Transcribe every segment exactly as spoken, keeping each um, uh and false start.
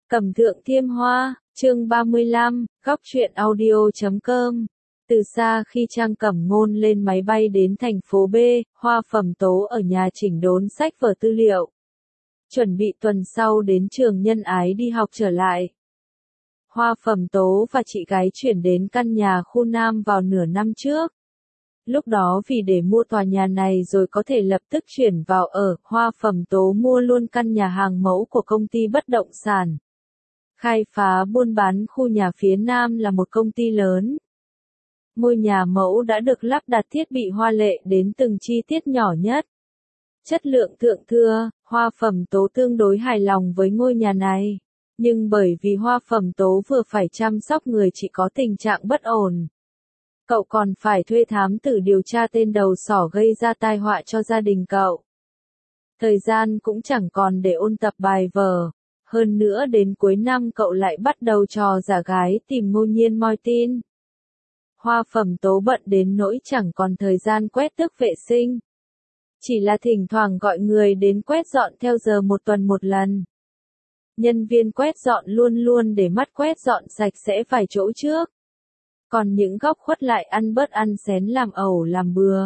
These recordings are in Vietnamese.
Cẩm Thượng Thiêm Hoa, chương ba mươi lăm, góc truyện audio chấm com. Từ xa khi Trang Cẩm Ngôn lên máy bay đến thành phố B, Hoa Phẩm Tố ở nhà chỉnh đốn sách vở tư liệu. Chuẩn bị tuần sau đến trường Nhân Ái đi học trở lại. Hoa Phẩm Tố và chị gái chuyển đến căn nhà khu Nam vào nửa năm trước. Lúc đó vì để mua tòa nhà này rồi có thể lập tức chuyển vào ở, Hoa Phẩm Tố mua luôn căn nhà hàng mẫu của công ty bất động sản. Khai phá buôn bán khu nhà phía Nam là một công ty lớn. Ngôi nhà mẫu đã được lắp đặt thiết bị hoa lệ đến từng chi tiết nhỏ nhất. Chất lượng thượng thừa, Hoa Phẩm Tố tương đối hài lòng với ngôi nhà này. Nhưng bởi vì Hoa Phẩm Tố vừa phải chăm sóc người chị có tình trạng bất ổn. Cậu còn phải thuê thám tử điều tra tên đầu sỏ gây ra tai họa cho gia đình cậu. Thời gian cũng chẳng còn để ôn tập bài vở. Hơn nữa đến cuối năm cậu lại bắt đầu trò giả gái tìm Ngô Nhiên moi tin. Hoa Phẩm Tố bận đến nỗi chẳng còn thời gian quét tước vệ sinh. Chỉ là thỉnh thoảng gọi người đến quét dọn theo giờ một tuần một lần. Nhân viên quét dọn luôn luôn để mắt quét dọn sạch sẽ vài chỗ trước. Còn những góc khuất lại ăn bớt ăn xén làm ẩu làm bừa.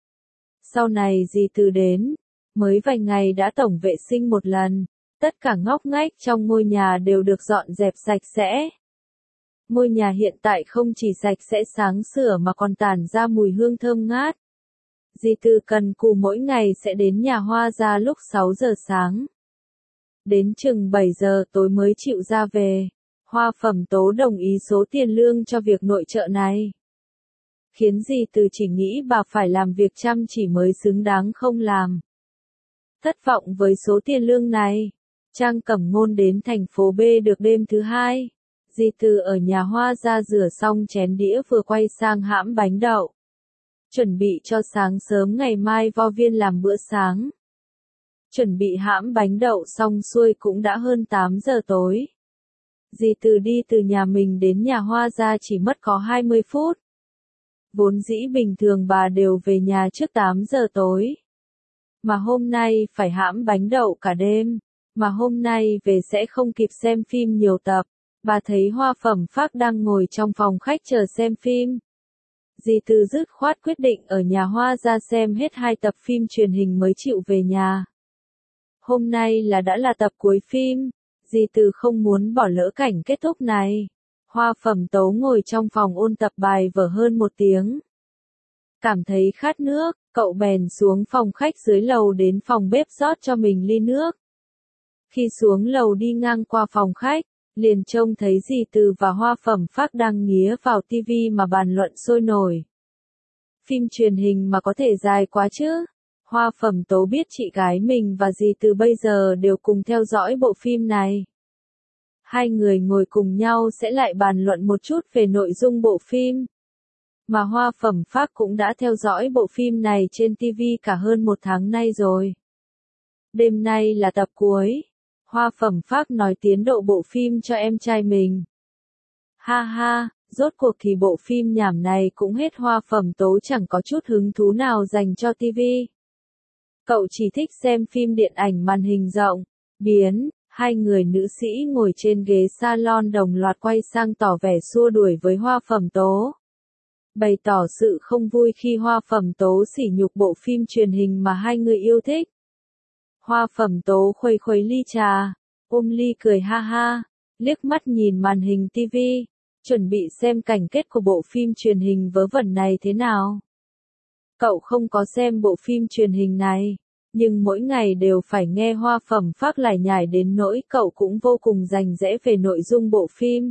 Sau này dì Từ đến, mới vài ngày đã tổng vệ sinh một lần. Tất cả ngóc ngách trong ngôi nhà đều được dọn dẹp sạch sẽ. Ngôi nhà hiện tại không chỉ sạch sẽ sáng sủa mà còn tản ra mùi hương thơm ngát. Dì Từ cần cù mỗi ngày sẽ đến nhà Hoa ra lúc sáu giờ sáng. Đến chừng bảy giờ tối mới chịu ra về. Hoa Phẩm Tố đồng ý số tiền lương cho việc nội trợ này. Khiến dì Từ chỉ nghĩ bà phải làm việc chăm chỉ mới xứng đáng không làm. Thất vọng với số tiền lương này. Trang Cẩm Ngôn đến thành phố B được đêm thứ hai. Dì Từ ở nhà Hoa ra rửa xong chén đĩa vừa quay sang hãm bánh đậu. Chuẩn bị cho sáng sớm ngày mai vo viên làm bữa sáng. Chuẩn bị hãm bánh đậu xong xuôi cũng đã hơn tám giờ tối. Dì Từ đi từ nhà mình đến nhà Hoa ra chỉ mất có hai mươi phút. Vốn dĩ bình thường bà đều về nhà trước tám giờ tối. Mà hôm nay phải hãm bánh đậu cả đêm. Mà hôm nay về sẽ không kịp xem phim nhiều tập. Bà thấy Hoa Phẩm Phác đang ngồi trong phòng khách chờ xem phim. Dì Từ dứt khoát quyết định ở nhà Hoa ra xem hết hai tập phim truyền hình mới chịu về nhà. Hôm nay là đã là tập cuối phim. Dì Từ không muốn bỏ lỡ cảnh kết thúc này. Hoa Phẩm Tố ngồi trong phòng ôn tập bài vở hơn một tiếng. Cảm thấy khát nước, cậu bèn xuống phòng khách dưới lầu đến phòng bếp rót cho mình ly nước. Khi xuống lầu đi ngang qua phòng khách, liền trông thấy dì Từ và Hoa Phẩm Phác đang nghía vào tivi mà bàn luận sôi nổi. Phim truyền hình mà có thể dài quá chứ? Hoa Phẩm Tố biết chị gái mình và dì Từ bây giờ đều cùng theo dõi bộ phim này. Hai người ngồi cùng nhau sẽ lại bàn luận một chút về nội dung bộ phim. Mà Hoa Phẩm Phác cũng đã theo dõi bộ phim này trên tivi cả hơn một tháng nay rồi. Đêm nay là tập cuối. Hoa Phẩm Phác nói tiến độ bộ phim cho em trai mình. Ha ha, rốt cuộc thì bộ phim nhảm này cũng hết. Hoa Phẩm Tố chẳng có chút hứng thú nào dành cho tivi. Cậu chỉ thích xem phim điện ảnh màn hình rộng. Biến, hai người nữ sĩ ngồi trên ghế salon đồng loạt quay sang tỏ vẻ xua đuổi với Hoa Phẩm Tố. Bày tỏ sự không vui khi Hoa Phẩm Tố sỉ nhục bộ phim truyền hình mà hai người yêu thích. Hoa Phẩm Tố khuấy khuấy ly trà, ôm ly cười ha ha, liếc mắt nhìn màn hình tivi, chuẩn bị xem cảnh kết của bộ phim truyền hình vớ vẩn này thế nào. Cậu không có xem bộ phim truyền hình này, nhưng mỗi ngày đều phải nghe Hoa Phẩm Phác lải nhải đến nỗi cậu cũng vô cùng rành rẽ về nội dung bộ phim.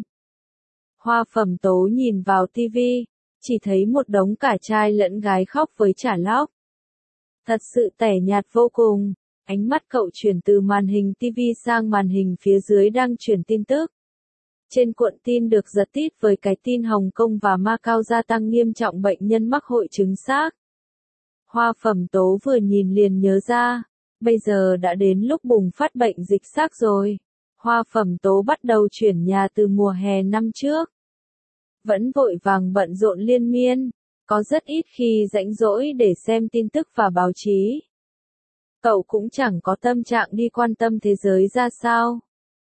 Hoa Phẩm Tố nhìn vào tivi, chỉ thấy một đống cả trai lẫn gái khóc với chả lóc. Thật sự tẻ nhạt vô cùng. Ánh mắt cậu chuyển từ màn hình tivi sang màn hình phía dưới đang truyền tin tức. Trên cuộn tin được giật tít với cái tin Hồng Kông và Macau gia tăng nghiêm trọng bệnh nhân mắc hội chứng xác. Hoa Phẩm Tố vừa nhìn liền nhớ ra, bây giờ đã đến lúc bùng phát bệnh dịch xác rồi. Hoa Phẩm Tố bắt đầu chuyển nhà từ mùa hè năm trước. Vẫn vội vàng bận rộn liên miên, có rất ít khi rảnh rỗi để xem tin tức và báo chí. Cậu cũng chẳng có tâm trạng đi quan tâm thế giới ra sao.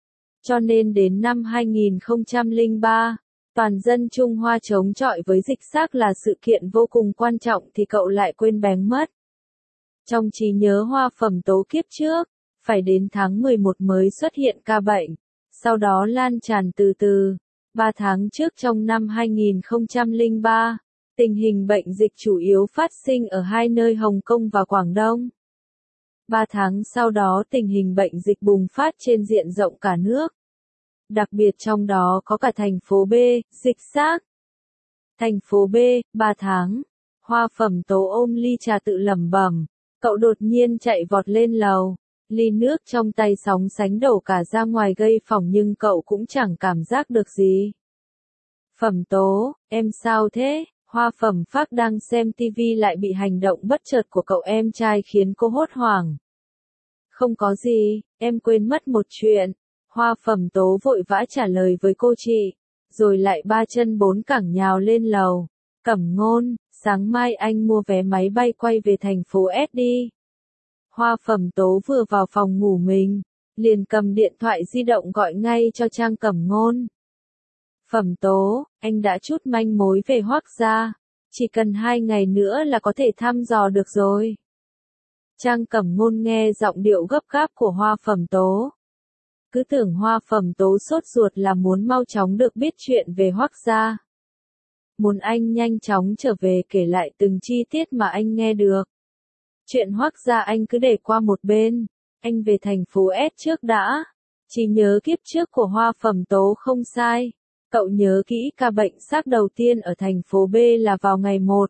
Cho nên đến năm hai nghìn không trăm lẻ ba, toàn dân Trung Hoa chống chọi với dịch xác là sự kiện vô cùng quan trọng thì cậu lại quên bén mất. Trong trí nhớ Hoa Phẩm Tố kiếp trước, phải đến tháng mười một mới xuất hiện ca bệnh, sau đó lan tràn từ từ. Ba tháng trước trong năm hai nghìn không trăm lẻ ba, tình hình bệnh dịch chủ yếu phát sinh ở hai nơi Hồng Kông và Quảng Đông. Ba tháng sau đó tình hình bệnh dịch bùng phát trên diện rộng cả nước. Đặc biệt trong đó có cả thành phố B, dịch xác. Thành phố B, ba tháng. Hoa Phẩm Tố ôm ly trà tự lẩm bẩm, cậu đột nhiên chạy vọt lên lầu. Ly nước trong tay sóng sánh đổ cả ra ngoài gây phỏng nhưng cậu cũng chẳng cảm giác được gì. Phẩm Tố, em sao thế? Hoa Phẩm Phác đang xem tivi lại bị hành động bất chợt của cậu em trai khiến cô hốt hoảng. Không có gì, em quên mất một chuyện. Hoa Phẩm Tố vội vã trả lời với cô chị, rồi lại ba chân bốn cẳng nhào lên lầu. Cẩm Ngôn, sáng mai anh mua vé máy bay quay về thành phố S đi. Hoa Phẩm Tố vừa vào phòng ngủ mình, liền cầm điện thoại di động gọi ngay cho Trang Cẩm Ngôn. Phẩm Tố, anh đã chút manh mối về Hoắc gia, chỉ cần hai ngày nữa là có thể thăm dò được rồi. Trang Cẩm Ngôn nghe giọng điệu gấp gáp của Hoa Phẩm Tố. Cứ tưởng Hoa Phẩm Tố sốt ruột là muốn mau chóng được biết chuyện về Hoắc gia. Muốn anh nhanh chóng trở về kể lại từng chi tiết mà anh nghe được. Chuyện Hoắc gia anh cứ để qua một bên, anh về thành phố S trước đã. Chỉ nhớ kiếp trước của Hoa Phẩm Tố không sai. Cậu nhớ kỹ ca bệnh xác đầu tiên ở thành phố B là vào ngày một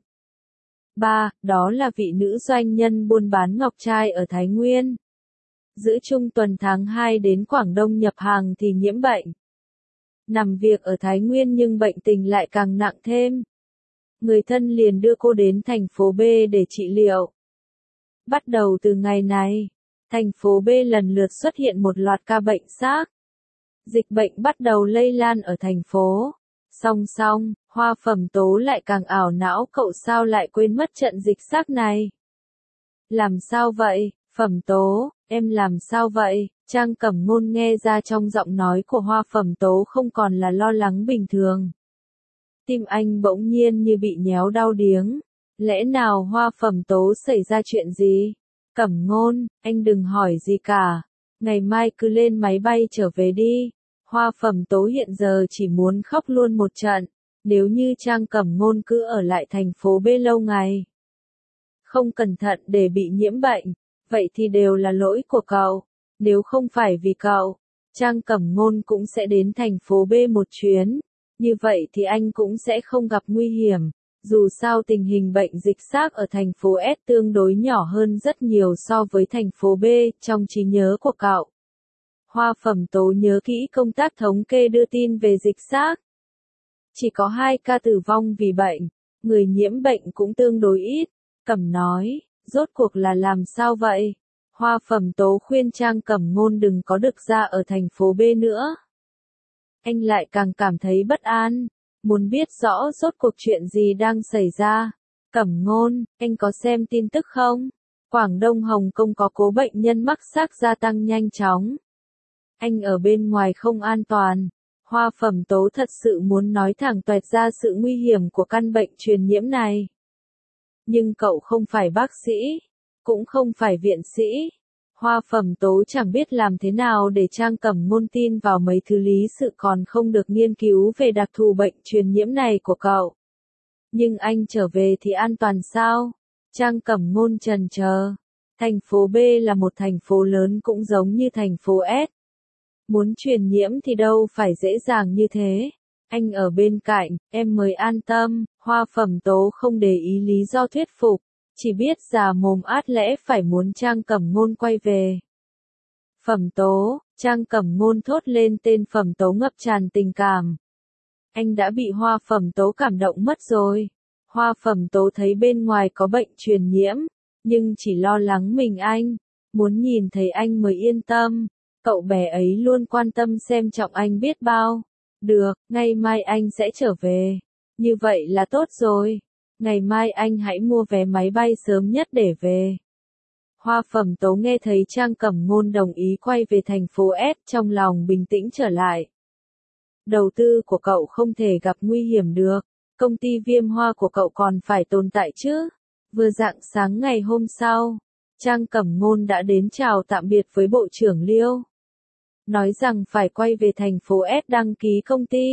ba, đó là vị nữ doanh nhân buôn bán ngọc trai ở Thái Nguyên. Giữa trung tuần tháng hai đến Quảng Đông nhập hàng thì nhiễm bệnh. Nằm việc ở Thái Nguyên nhưng bệnh tình lại càng nặng thêm. Người thân liền đưa cô đến thành phố B để trị liệu. Bắt đầu từ ngày này, thành phố B lần lượt xuất hiện một loạt ca bệnh xác. Dịch bệnh bắt đầu lây lan ở thành phố. Song song, Hoa Phẩm Tố lại càng ảo não cậu sao lại quên mất trận dịch xác này. Làm sao vậy, Phẩm Tố, em làm sao vậy? Trang Cẩm Ngôn nghe ra trong giọng nói của Hoa Phẩm Tố không còn là lo lắng bình thường. Tim anh bỗng nhiên như bị nhéo đau điếng. Lẽ nào Hoa Phẩm Tố xảy ra chuyện gì? Cẩm Ngôn, anh đừng hỏi gì cả. Ngày mai cứ lên máy bay trở về đi. Hoa Phẩm Tố hiện giờ chỉ muốn khóc luôn một trận. Nếu như Trang Cẩm Ngôn cứ ở lại thành phố B lâu ngày, không cẩn thận để bị nhiễm bệnh, vậy thì đều là lỗi của cậu. Nếu không phải vì cậu, Trang Cẩm Ngôn cũng sẽ đến thành phố B một chuyến. Như vậy thì anh cũng sẽ không gặp nguy hiểm. Dù sao tình hình bệnh dịch xác ở thành phố S tương đối nhỏ hơn rất nhiều so với thành phố B, trong trí nhớ của cậu. Hoa Phẩm Tố nhớ kỹ công tác thống kê đưa tin về dịch xác. Chỉ có hai ca tử vong vì bệnh, người nhiễm bệnh cũng tương đối ít. Cẩm nói, rốt cuộc là làm sao vậy? Hoa Phẩm Tố khuyên Trang Cẩm Ngôn đừng có được ra ở thành phố B nữa. Anh lại càng cảm thấy bất an, muốn biết rõ rốt cuộc chuyện gì đang xảy ra. Cẩm Ngôn, anh có xem tin tức không? Quảng Đông Hồng Kông có cố bệnh nhân mắc xác gia tăng nhanh chóng. Anh ở bên ngoài không an toàn. Hoa Phẩm Tố thật sự muốn nói thẳng toẹt ra sự nguy hiểm của căn bệnh truyền nhiễm này. Nhưng cậu không phải bác sĩ, cũng không phải viện sĩ. Hoa Phẩm Tố chẳng biết làm thế nào để Trang Cẩm Ngôn tin vào mấy thứ lý sự còn không được nghiên cứu về đặc thù bệnh truyền nhiễm này của cậu. Nhưng anh trở về thì an toàn sao? Trang Cẩm Ngôn chần chờ. Thành phố B là một thành phố lớn cũng giống như thành phố S. Muốn truyền nhiễm thì đâu phải dễ dàng như thế. Anh ở bên cạnh, em mới an tâm. Hoa Phẩm Tố không để ý lý do thuyết phục, chỉ biết già mồm át lẽ phải muốn Trang Cẩm Ngôn quay về. Phẩm Tố, Trang Cẩm Ngôn thốt lên tên Phẩm Tố ngập tràn tình cảm. Anh đã bị Hoa Phẩm Tố cảm động mất rồi. Hoa Phẩm Tố thấy bên ngoài có bệnh truyền nhiễm, nhưng chỉ lo lắng mình anh, muốn nhìn thấy anh mới yên tâm. Cậu bé ấy luôn quan tâm xem trọng anh biết bao. Được, ngày mai anh sẽ trở về. Như vậy là tốt rồi. Ngày mai anh hãy mua vé máy bay sớm nhất để về. Hoa Phẩm Tố nghe thấy Trang Cẩm Ngôn đồng ý quay về thành phố S, trong lòng bình tĩnh trở lại. Đầu tư của cậu không thể gặp nguy hiểm được, công ty Viêm Hoa của cậu còn phải tồn tại chứ. Vừa rạng sáng ngày hôm sau, Trang Cẩm Ngôn đã đến chào tạm biệt với Bộ trưởng Liêu. Nói rằng phải quay về thành phố S đăng ký công ty.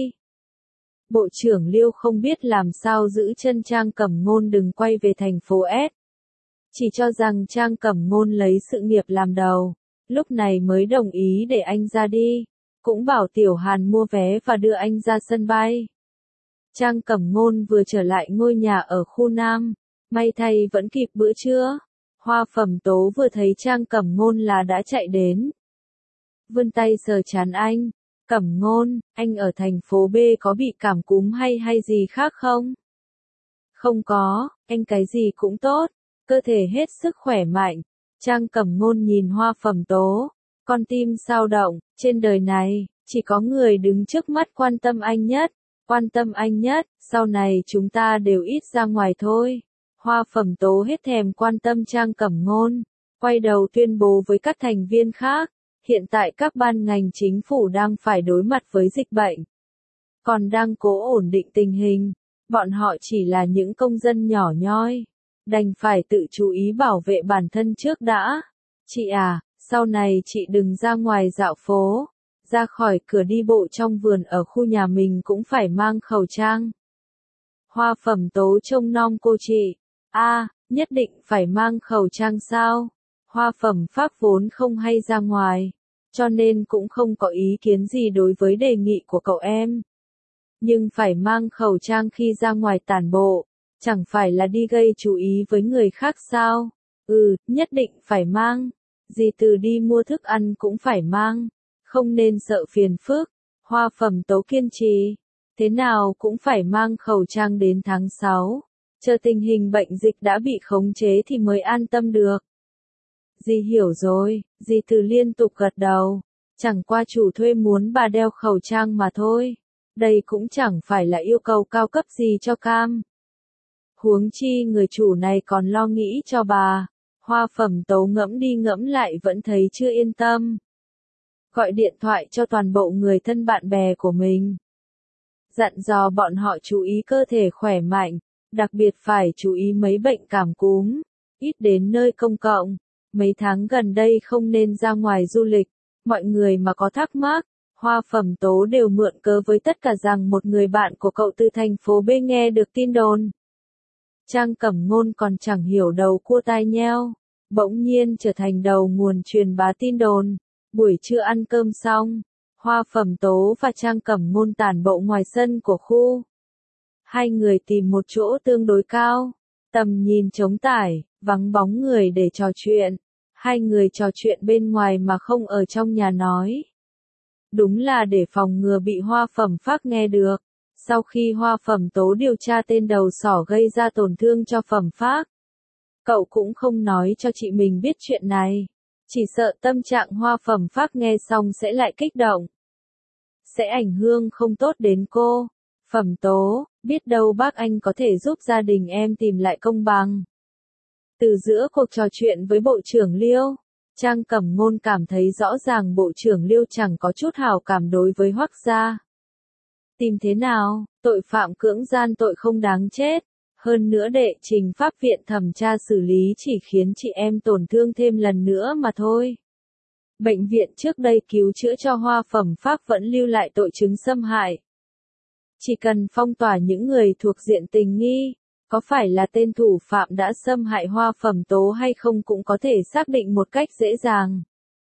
Bộ trưởng Liêu không biết làm sao giữ chân Trang Cẩm Ngôn đừng quay về thành phố S. Chỉ cho rằng Trang Cẩm Ngôn lấy sự nghiệp làm đầu, lúc này mới đồng ý để anh ra đi, cũng bảo Tiểu Hàn mua vé và đưa anh ra sân bay. Trang Cẩm Ngôn vừa trở lại ngôi nhà ở khu Nam, may thay vẫn kịp bữa trưa. Hoa Phẩm Tố vừa thấy Trang Cẩm Ngôn là đã chạy đến. Vươn tay sờ trán anh, Cẩm Ngôn, anh ở thành phố B có bị cảm cúm hay hay gì khác không? Không có, anh cái gì cũng tốt, cơ thể hết sức khỏe mạnh. Trang Cẩm Ngôn nhìn Hoa Phẩm Tố, con tim sao động, trên đời này, chỉ có người đứng trước mắt quan tâm anh nhất, quan tâm anh nhất, sau này chúng ta đều ít ra ngoài thôi. Hoa Phẩm Tố hết thèm quan tâm Trang Cẩm Ngôn, quay đầu tuyên bố với các thành viên khác, hiện tại các ban ngành chính phủ đang phải đối mặt với dịch bệnh, còn đang cố ổn định tình hình, bọn họ chỉ là những công dân nhỏ nhoi, đành phải tự chú ý bảo vệ bản thân trước đã. Chị à, sau này chị đừng ra ngoài dạo phố, ra khỏi cửa đi bộ trong vườn ở khu nhà mình cũng phải mang khẩu trang. Hoa Phẩm Tố trông nom cô chị, a, à, nhất định phải mang khẩu trang sao? Hoa Phẩm Pháp vốn không hay ra ngoài, cho nên cũng không có ý kiến gì đối với đề nghị của cậu em. Nhưng phải mang khẩu trang khi ra ngoài tản bộ, chẳng phải là đi gây chú ý với người khác sao? Ừ, nhất định phải mang. Dì Từ đi mua thức ăn cũng phải mang, không nên sợ phiền phức. Hoa Phẩm Tố kiên trì, thế nào cũng phải mang khẩu trang đến tháng sáu, chờ tình hình bệnh dịch đã bị khống chế thì mới an tâm được. Dì hiểu rồi, dì Từ liên tục gật đầu, chẳng qua chủ thuê muốn bà đeo khẩu trang mà thôi, đây cũng chẳng phải là yêu cầu cao cấp gì cho cam. Huống chi người chủ này còn lo nghĩ cho bà. Hoa Phẩm Tố ngẫm đi ngẫm lại vẫn thấy chưa yên tâm. Gọi điện thoại cho toàn bộ người thân bạn bè của mình. Dặn dò bọn họ chú ý cơ thể khỏe mạnh, đặc biệt phải chú ý mấy bệnh cảm cúm, ít đến nơi công cộng. Mấy tháng gần đây không nên ra ngoài du lịch, mọi người mà có thắc mắc, Hoa Phẩm Tố đều mượn cớ với tất cả rằng một người bạn của cậu từ thành phố B nghe được tin đồn. Trang Cẩm Ngôn còn chẳng hiểu đầu cua tai nheo, bỗng nhiên trở thành đầu nguồn truyền bá tin đồn. Buổi trưa ăn cơm xong, Hoa Phẩm Tố và Trang Cẩm Ngôn tản bộ ngoài sân của khu. Hai người tìm một chỗ tương đối cao, tầm nhìn trống trải, vắng bóng người để trò chuyện. Hai người trò chuyện bên ngoài mà không ở trong nhà nói. Đúng là để phòng ngừa bị Hoa Phẩm Phác nghe được. Sau khi Hoa Phẩm Tố điều tra tên đầu sỏ gây ra tổn thương cho Phẩm Phác, cậu cũng không nói cho chị mình biết chuyện này. Chỉ sợ tâm trạng Hoa Phẩm Phác nghe xong sẽ lại kích động. Sẽ ảnh hưởng không tốt đến cô. Phẩm Tố, biết đâu bác anh có thể giúp gia đình em tìm lại công bằng. Từ giữa cuộc trò chuyện với Bộ trưởng Liêu, Trang Cẩm Ngôn cảm thấy rõ ràng Bộ trưởng Liêu chẳng có chút hảo cảm đối với Hoắc gia. Tìm thế nào, tội phạm cưỡng gian tội không đáng chết. Hơn nữa đệ trình pháp viện thẩm tra xử lý chỉ khiến chị em tổn thương thêm lần nữa mà thôi. Bệnh viện trước đây cứu chữa cho Hoa Phẩm Phác vẫn lưu lại tội chứng xâm hại. Chỉ cần phong tỏa những người thuộc diện tình nghi, có phải là tên thủ phạm đã xâm hại Hoa Phẩm Tố hay không cũng có thể xác định một cách dễ dàng.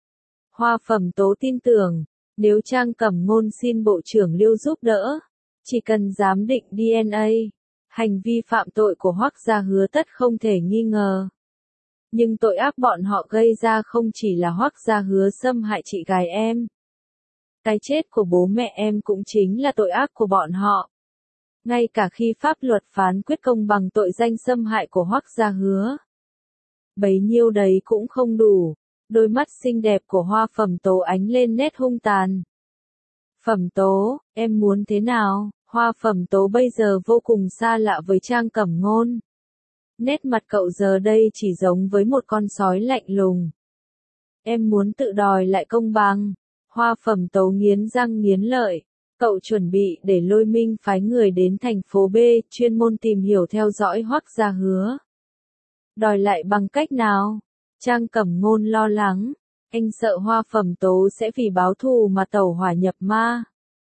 Hoa Phẩm Tố tin tưởng, nếu Trang Cẩm Ngôn xin Bộ trưởng Liêu giúp đỡ, chỉ cần giám định đê en a, hành vi phạm tội của Hoắc gia hứa tất không thể nghi ngờ. Nhưng tội ác bọn họ gây ra không chỉ là Hoắc gia hứa xâm hại chị gái em. Cái chết của bố mẹ em cũng chính là tội ác của bọn họ. Ngay cả khi pháp luật phán quyết công bằng tội danh xâm hại của Hoắc gia hứa, bấy nhiêu đấy cũng không đủ. Đôi mắt xinh đẹp của Hoa Phẩm Tố ánh lên nét hung tàn. Phẩm Tố, em muốn thế nào? Hoa Phẩm Tố bây giờ vô cùng xa lạ với Trang Cẩm Ngôn. Nét mặt cậu giờ đây chỉ giống với một con sói lạnh lùng. Em muốn tự đòi lại công bằng. Hoa Phẩm Tấu nghiến răng nghiến lợi. Cậu chuẩn bị để Lôi Minh phái người đến thành phố B, chuyên môn tìm hiểu theo dõi Hoắc Gia Hứa. Đòi lại bằng cách nào? Trang Cẩm Ngôn lo lắng. Anh sợ Hoa Phẩm Tố sẽ vì báo thù mà tẩu hỏa nhập ma.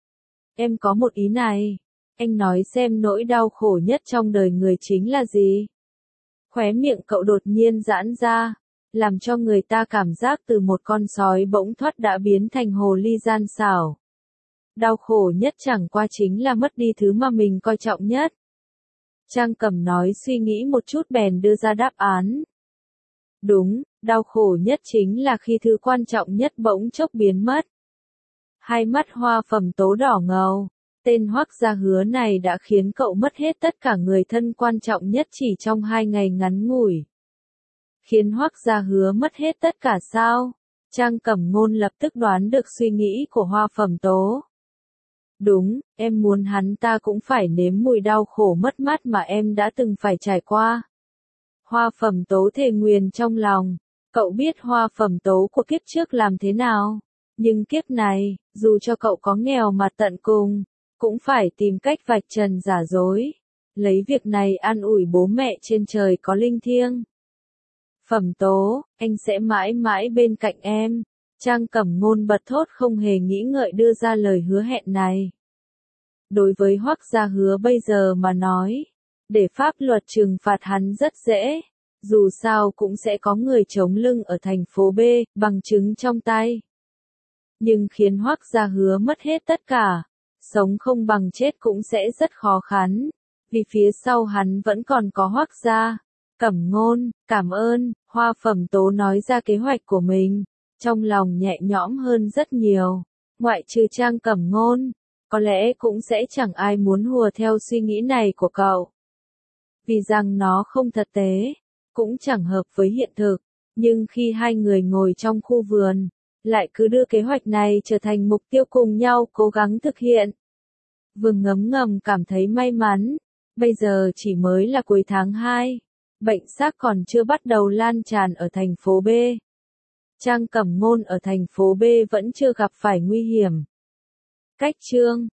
Em có một ý này. Anh nói xem nỗi đau khổ nhất trong đời người chính là gì? Khóe miệng cậu đột nhiên giãn ra, làm cho người ta cảm giác từ một con sói bỗng thoát đã biến thành hồ ly gian xảo. Đau khổ nhất chẳng qua chính là mất đi thứ mà mình coi trọng nhất. Trang Cẩm nói suy nghĩ một chút bèn đưa ra đáp án. Đúng, đau khổ nhất chính là khi thứ quan trọng nhất bỗng chốc biến mất. Hai mắt Hoa Phẩm Tố đỏ ngầu. Tên Hoắc Gia Hứa này đã khiến cậu mất hết tất cả người thân quan trọng nhất chỉ trong hai ngày ngắn ngủi. Khiến Hoắc Gia Hứa mất hết tất cả sao? Trang Cẩm Ngôn lập tức đoán được suy nghĩ của Hoa Phẩm Tố. Đúng, em muốn hắn ta cũng phải nếm mùi đau khổ mất mát mà em đã từng phải trải qua. Hoa Phẩm Tố thề nguyền trong lòng. Cậu biết Hoa Phẩm Tố của kiếp trước làm thế nào? Nhưng kiếp này, dù cho cậu có nghèo mà tận cùng, cũng phải tìm cách vạch trần giả dối. Lấy việc này an ủi bố mẹ trên trời có linh thiêng. Phẩm Tố, anh sẽ mãi mãi bên cạnh em. Trang Cẩm Ngôn bật thốt không hề nghĩ ngợi đưa ra lời hứa hẹn này. Đối với Hoắc Gia Hứa bây giờ mà nói, để pháp luật trừng phạt hắn rất dễ. Dù sao cũng sẽ có người chống lưng ở thành phố B, bằng chứng trong tay. Nhưng khiến Hoắc Gia Hứa mất hết tất cả, sống không bằng chết cũng sẽ rất khó khăn, vì phía sau hắn vẫn còn có Hoắc Gia. Cẩm Ngôn, cảm ơn. Hoa Phẩm Tố nói ra kế hoạch của mình, trong lòng nhẹ nhõm hơn rất nhiều. Ngoại trừ Trang Cẩm Ngôn, có lẽ cũng sẽ chẳng ai muốn hùa theo suy nghĩ này của cậu. Vì rằng nó không thực tế, cũng chẳng hợp với hiện thực. Nhưng khi hai người ngồi trong khu vườn, lại cứ đưa kế hoạch này trở thành mục tiêu cùng nhau cố gắng thực hiện. Vương ngấm ngầm cảm thấy may mắn. Bây giờ chỉ mới là cuối tháng hai. Bệnh xác còn chưa bắt đầu lan tràn ở thành phố B. Trang Cẩm Ngôn ở thành phố B vẫn chưa gặp phải nguy hiểm. Cách chương